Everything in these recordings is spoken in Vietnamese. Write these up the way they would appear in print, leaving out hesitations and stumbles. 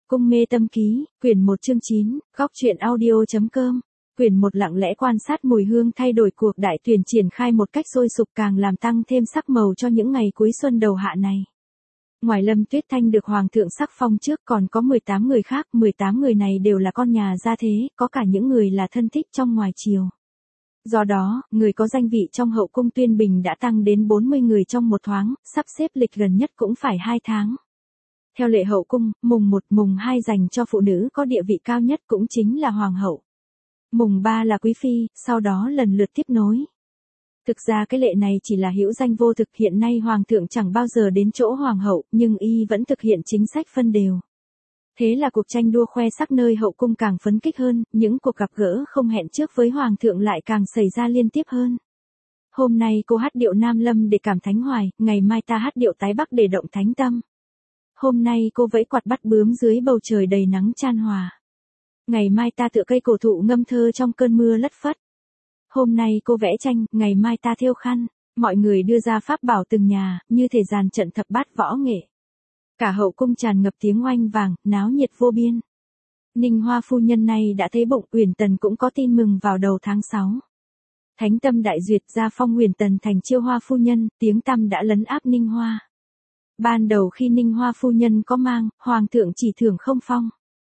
Cung mê tâm ký, quyển 1 chương 9, góc truyện audio.com. Quyển 1 lặng lẽ quan sát mùi hương thay đổi cuộc đại tuyển triển khai một cách sôi sục càng làm tăng thêm sắc màu cho những ngày cuối xuân đầu hạ này. Ngoài Lâm Tuyết Thanh được Hoàng thượng sắc phong trước còn có 18 người khác, 18 người này đều là con nhà gia thế, có cả những người là thân thích trong ngoài triều. Do đó, người có danh vị trong hậu cung Tuyên Bình đã tăng đến 40 người trong một thoáng, sắp xếp lịch gần nhất cũng phải 2 tháng. Theo lệ hậu cung, mùng 1, mùng 2 dành cho phụ nữ có địa vị cao nhất cũng chính là hoàng hậu. Mùng 3 là quý phi, sau đó lần lượt tiếp nối. Thực ra cái lệ này chỉ là hữu danh vô thực, hiện nay hoàng thượng chẳng bao giờ đến chỗ hoàng hậu, nhưng y vẫn thực hiện chính sách phân đều. Thế là cuộc tranh đua khoe sắc nơi hậu cung càng phấn kích hơn, những cuộc gặp gỡ không hẹn trước với hoàng thượng lại càng xảy ra liên tiếp hơn. Hôm nay cô hát điệu Nam Lâm để cảm thánh hoài, ngày mai ta hát điệu Tái Bắc để động thánh tâm. Hôm nay cô vẫy quạt bắt bướm dưới bầu trời đầy nắng chan hòa. Ngày mai ta tựa cây cổ thụ ngâm thơ trong cơn mưa lất phất. Hôm nay cô vẽ tranh, ngày mai ta thêu khăn. Mọi người đưa ra pháp bảo từng nhà, như thể dàn trận thập bát võ nghệ. Cả hậu cung tràn ngập tiếng oanh vàng, náo nhiệt vô biên. Ninh Hoa phu nhân này đã thấy bụng, Uyển Tần cũng có tin mừng vào đầu tháng 6. Thánh tâm đại duyệt, gia phong Uyển Tần thành Chiêu Hoa phu nhân, tiếng tăm đã lấn áp Ninh Hoa. Ban đầu khi Ninh Hoa phu nhân có mang, hoàng thượng chỉ thưởng không phong.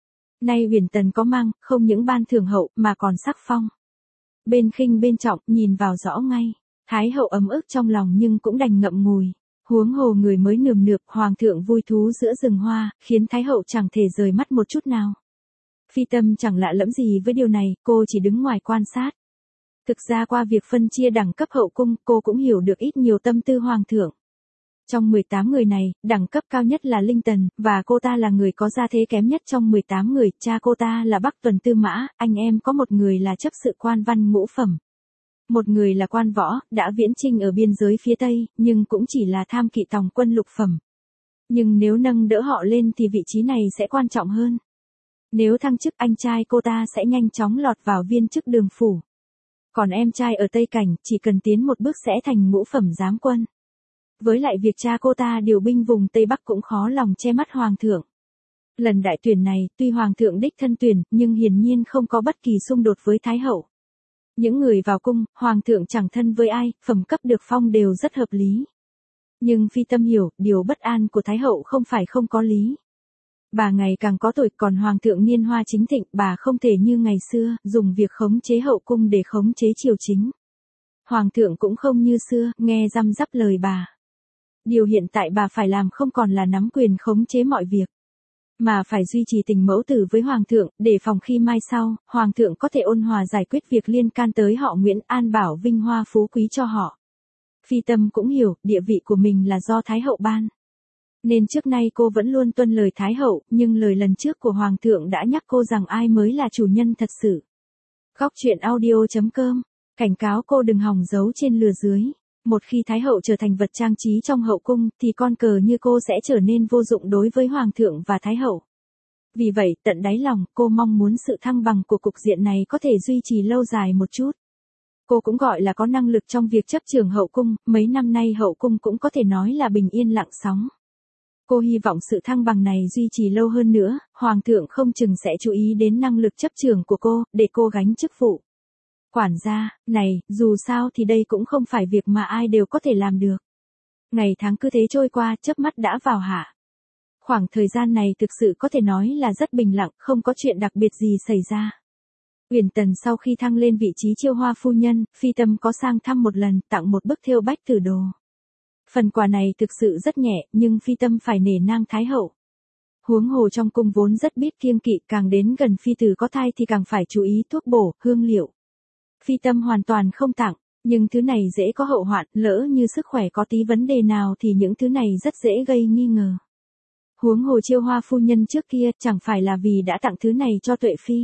Nay Uyển Tần có mang, không những ban thưởng hậu mà còn sắc phong. Bên khinh bên trọng, nhìn vào rõ ngay. Thái hậu ấm ức trong lòng nhưng cũng đành ngậm ngùi. Huống hồ người mới nườm nượp, hoàng thượng vui thú giữa rừng hoa, khiến thái hậu chẳng thể rời mắt một chút nào. Phi Tâm chẳng lạ lẫm gì với điều này, cô chỉ đứng ngoài quan sát. Thực ra qua việc phân chia đẳng cấp hậu cung, cô cũng hiểu được ít nhiều tâm tư hoàng thượng. Trong 18 người này, đẳng cấp cao nhất là Linh Tần, và cô ta là người có gia thế kém nhất trong 18 người, cha cô ta là Bắc Tuần Tư Mã, anh em có một người là chấp sự quan văn ngũ phẩm. Một người là quan võ, đã viễn chinh ở biên giới phía Tây, nhưng cũng chỉ là tham kỵ tòng quân lục phẩm. Nhưng nếu nâng đỡ họ lên thì vị trí này sẽ quan trọng hơn. Nếu thăng chức anh trai cô ta sẽ nhanh chóng lọt vào viên chức đường phủ. Còn em trai ở Tây Cảnh, chỉ cần tiến một bước sẽ thành ngũ phẩm giám quân. Với lại việc cha cô ta điều binh vùng Tây Bắc cũng khó lòng che mắt hoàng thượng. Lần đại tuyển này, tuy hoàng thượng đích thân tuyển, nhưng hiển nhiên không có bất kỳ xung đột với Thái hậu. Những người vào cung, hoàng thượng chẳng thân với ai, phẩm cấp được phong đều rất hợp lý. Nhưng Phi Tâm hiểu, điều bất an của Thái hậu không phải không có lý. Bà ngày càng có tuổi, còn hoàng thượng niên hoa chính thịnh, bà không thể như ngày xưa, dùng việc khống chế hậu cung để khống chế triều chính. Hoàng thượng cũng không như xưa, nghe răm rắp lời bà. Điều hiện tại bà phải làm không còn là nắm quyền khống chế mọi việc, mà phải duy trì tình mẫu tử với hoàng thượng, để phòng khi mai sau, hoàng thượng có thể ôn hòa giải quyết việc liên can tới họ Nguyễn, an bảo vinh hoa phú quý cho họ. Phi Tâm cũng hiểu, địa vị của mình là do Thái hậu ban. Nên trước nay cô vẫn luôn tuân lời Thái hậu, nhưng lời lần trước của hoàng thượng đã nhắc cô rằng ai mới là chủ nhân thật sự. Góc truyện audio.com, cảnh cáo cô đừng hòng giấu trên lừa dưới. Một khi Thái hậu trở thành vật trang trí trong hậu cung, thì con cờ như cô sẽ trở nên vô dụng đối với hoàng thượng và Thái hậu. Vì vậy, tận đáy lòng, cô mong muốn sự thăng bằng của cục diện này có thể duy trì lâu dài một chút. Cô cũng gọi là có năng lực trong việc chấp chưởng hậu cung, mấy năm nay hậu cung cũng có thể nói là bình yên lặng sóng. Cô hy vọng sự thăng bằng này duy trì lâu hơn nữa, hoàng thượng không chừng sẽ chú ý đến năng lực chấp chưởng của cô, để cô gánh chức vụ quản gia. Này, dù sao thì đây cũng không phải việc mà ai đều có thể làm được. Ngày tháng cứ thế trôi qua, chớp mắt đã vào hạ. Khoảng thời gian này thực sự có thể nói là rất bình lặng, không có chuyện đặc biệt gì xảy ra. Uyển Tần sau khi thăng lên vị trí Chiêu Hoa phu nhân, Phi Tâm có sang thăm một lần, tặng một bức thêu bách tử đồ. Phần quà này thực sự rất nhẹ, nhưng Phi Tâm phải nể nang Thái hậu. Huống hồ trong cung vốn rất biết kiêng kỵ, càng đến gần phi tử có thai thì càng phải chú ý thuốc bổ, hương liệu. Phi Tâm hoàn toàn không tặng, nhưng thứ này dễ có hậu hoạn, lỡ như sức khỏe có tí vấn đề nào thì những thứ này rất dễ gây nghi ngờ. Huống hồ Chiêu Hoa phu nhân trước kia chẳng phải là vì đã tặng thứ này cho Tuệ Phi.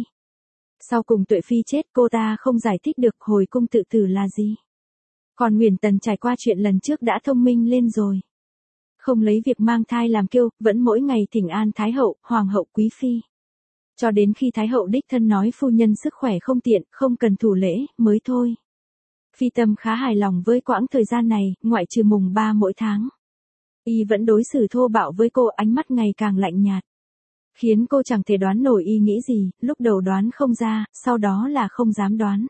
Sau cùng Tuệ Phi chết, cô ta không giải thích được hồi cung tự tử là gì. Còn Uyển Tần trải qua chuyện lần trước đã thông minh lên rồi. Không lấy việc mang thai làm kiêu, vẫn mỗi ngày thỉnh an Thái hậu, Hoàng hậu, Quý Phi. Cho đến khi Thái hậu đích thân nói phu nhân sức khỏe không tiện, không cần thủ lễ, mới thôi. Phi Tâm khá hài lòng với quãng thời gian này, ngoại trừ mùng 3 mỗi tháng. Y vẫn đối xử thô bạo với cô, ánh mắt ngày càng lạnh nhạt. Khiến cô chẳng thể đoán nổi y nghĩ gì, lúc đầu đoán không ra, sau đó là không dám đoán.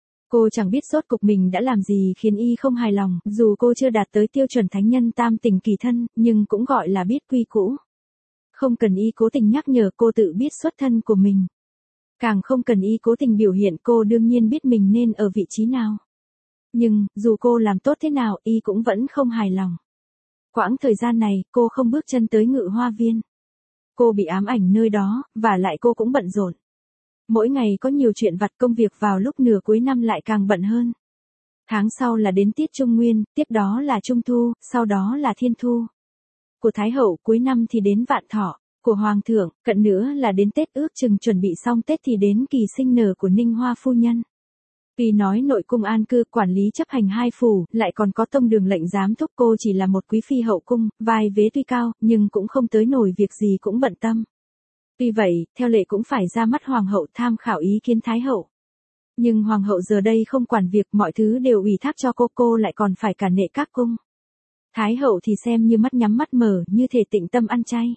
Cô chẳng biết rốt cục mình đã làm gì khiến y không hài lòng, dù cô chưa đạt tới tiêu chuẩn thánh nhân tam tình kỳ thân, nhưng cũng gọi là biết quy củ. Không cần y cố tình nhắc nhở cô tự biết xuất thân của mình. Càng không cần y cố tình biểu hiện cô đương nhiên biết mình nên ở vị trí nào. Nhưng, dù cô làm tốt thế nào, y cũng vẫn không hài lòng. Quãng thời gian này, cô không bước chân tới Ngự Hoa Viên. Cô bị ám ảnh nơi đó, và lại cô cũng bận rộn. Mỗi ngày có nhiều chuyện vặt, công việc vào lúc nửa cuối năm lại càng bận hơn. Tháng sau là đến tiết Trung Nguyên, tiếp đó là Trung Thu, sau đó là Thiên Thu. Của Thái Hậu, cuối năm thì đến Vạn Thọ. Của Hoàng thượng, cận nữa là đến Tết, ước chừng chuẩn bị xong Tết thì đến kỳ sinh nở của Ninh Hoa phu nhân. Vì nói nội cung an cư, quản lý chấp hành hai phủ, lại còn có tông đường lệnh giám thúc, cô chỉ là một quý phi hậu cung, vai vế tuy cao, nhưng cũng không tới nổi việc gì cũng bận tâm. Vì vậy, theo lệ cũng phải ra mắt hoàng hậu tham khảo ý kiến Thái Hậu. Nhưng hoàng hậu giờ đây không quản việc, mọi thứ đều ủy thác cho cô lại còn phải cả nệ các cung. Thái Hậu thì xem như mắt nhắm mắt mở, như thể tịnh tâm ăn chay.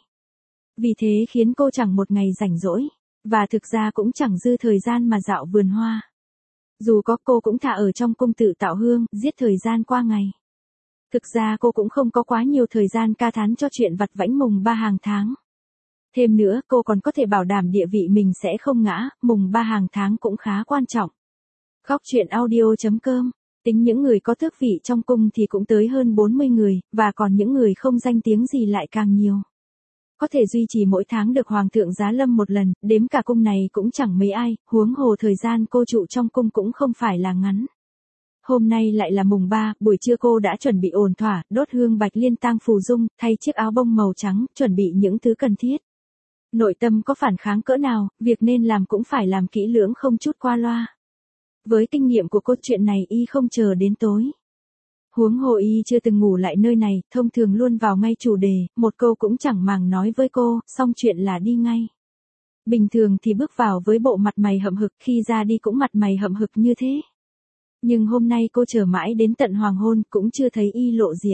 Vì thế khiến cô chẳng một ngày rảnh rỗi, và thực ra cũng chẳng dư thời gian mà dạo vườn hoa. Dù có, cô cũng thà ở trong cung tự tạo hương, giết thời gian qua ngày. Thực ra cô cũng không có quá nhiều thời gian ca thán cho chuyện vặt vãnh mùng 3 hàng tháng. Thêm nữa, cô còn có thể bảo đảm địa vị mình sẽ không ngã, mùng 3 hàng tháng cũng khá quan trọng. Góc truyện audio.com. Tính những người có tước vị trong cung thì cũng tới hơn 40 người, và còn những người không danh tiếng gì lại càng nhiều. Có thể duy trì mỗi tháng được hoàng thượng giá lâm một lần, đếm cả cung này cũng chẳng mấy ai, huống hồ thời gian cô trụ trong cung cũng không phải là ngắn. Hôm nay lại là mùng 3, buổi trưa cô đã chuẩn bị ổn thỏa, đốt hương bạch liên tang phù dung, thay chiếc áo bông màu trắng, chuẩn bị những thứ cần thiết. Nội tâm có phản kháng cỡ nào, việc nên làm cũng phải làm kỹ lưỡng không chút qua loa. Với kinh nghiệm của cô, chuyện này y không chờ đến tối. Huống hồ y chưa từng ngủ lại nơi này, thông thường luôn vào ngay chủ đề, một câu cũng chẳng màng nói với cô, xong chuyện là đi ngay. Bình thường thì bước vào với bộ mặt mày hậm hực, khi ra đi cũng mặt mày hậm hực như thế. Nhưng hôm nay cô chờ mãi đến tận hoàng hôn, cũng chưa thấy y lộ diện.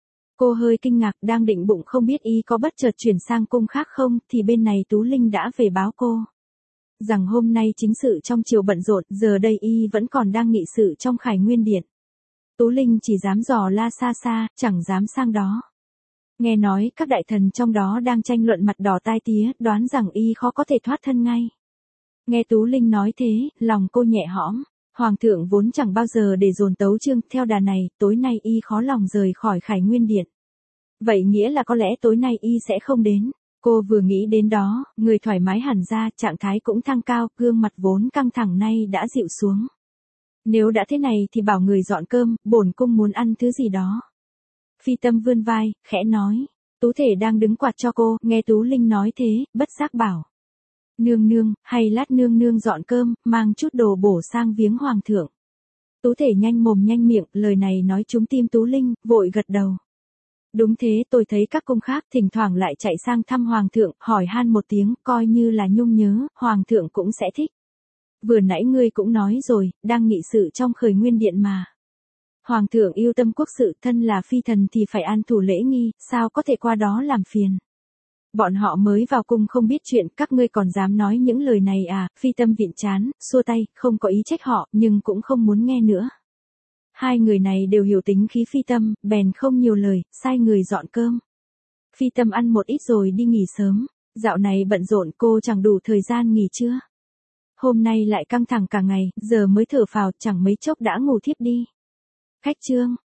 Cô hơi kinh ngạc, đang định bụng không biết y có bất chợt chuyển sang cung khác không, thì bên này Tú Linh đã về báo cô. Rằng hôm nay chính sự trong triều bận rộn, giờ đây y vẫn còn đang nghị sự trong Khải Nguyên Điện. Tú Linh chỉ dám dò la xa xa, chẳng dám sang đó. Nghe nói các đại thần trong đó đang tranh luận mặt đỏ tai tía, đoán rằng y khó có thể thoát thân ngay. Nghe Tú Linh nói thế, lòng cô nhẹ hõm. Hoàng thượng vốn chẳng bao giờ để dồn tấu chương, theo đà này, tối nay y khó lòng rời khỏi Khải Nguyên Điện. Vậy nghĩa là có lẽ tối nay y sẽ không đến. Cô vừa nghĩ đến đó, người thoải mái hẳn ra, trạng thái cũng thăng cao, gương mặt vốn căng thẳng nay đã dịu xuống. Nếu đã thế này thì bảo người dọn cơm, bổn cung muốn ăn thứ gì đó. Phi Tâm vươn vai, khẽ nói. Tú Thể đang đứng quạt cho cô, nghe Tú Linh nói thế, bất giác bảo. Nương nương, hay lát nương nương dọn cơm, mang chút đồ bổ sang viếng hoàng thượng. Tú Thể nhanh mồm nhanh miệng, lời này nói trúng tim Tú Linh, vội gật đầu. Đúng thế, tôi thấy các cung khác thỉnh thoảng lại chạy sang thăm hoàng thượng, hỏi han một tiếng, coi như là nhung nhớ, hoàng thượng cũng sẽ thích. Vừa nãy ngươi cũng nói rồi, đang nghị sự trong Khởi Nguyên Điện mà. Hoàng thượng yêu tâm quốc sự, thân là phi thần thì phải an thủ lễ nghi, sao có thể qua đó làm phiền. Bọn họ mới vào cung không biết chuyện, các ngươi còn dám nói những lời này à, Phi Tâm vịn chán, xua tay, không có ý trách họ, nhưng cũng không muốn nghe nữa. Hai người này đều hiểu tính khí Phi Tâm, bèn không nhiều lời, sai người dọn cơm. Phi Tâm ăn một ít rồi đi nghỉ sớm, dạo này bận rộn cô chẳng đủ thời gian nghỉ trưa. Hôm nay lại căng thẳng cả ngày, giờ mới thở phào, chẳng mấy chốc đã ngủ thiếp đi. Khách trương.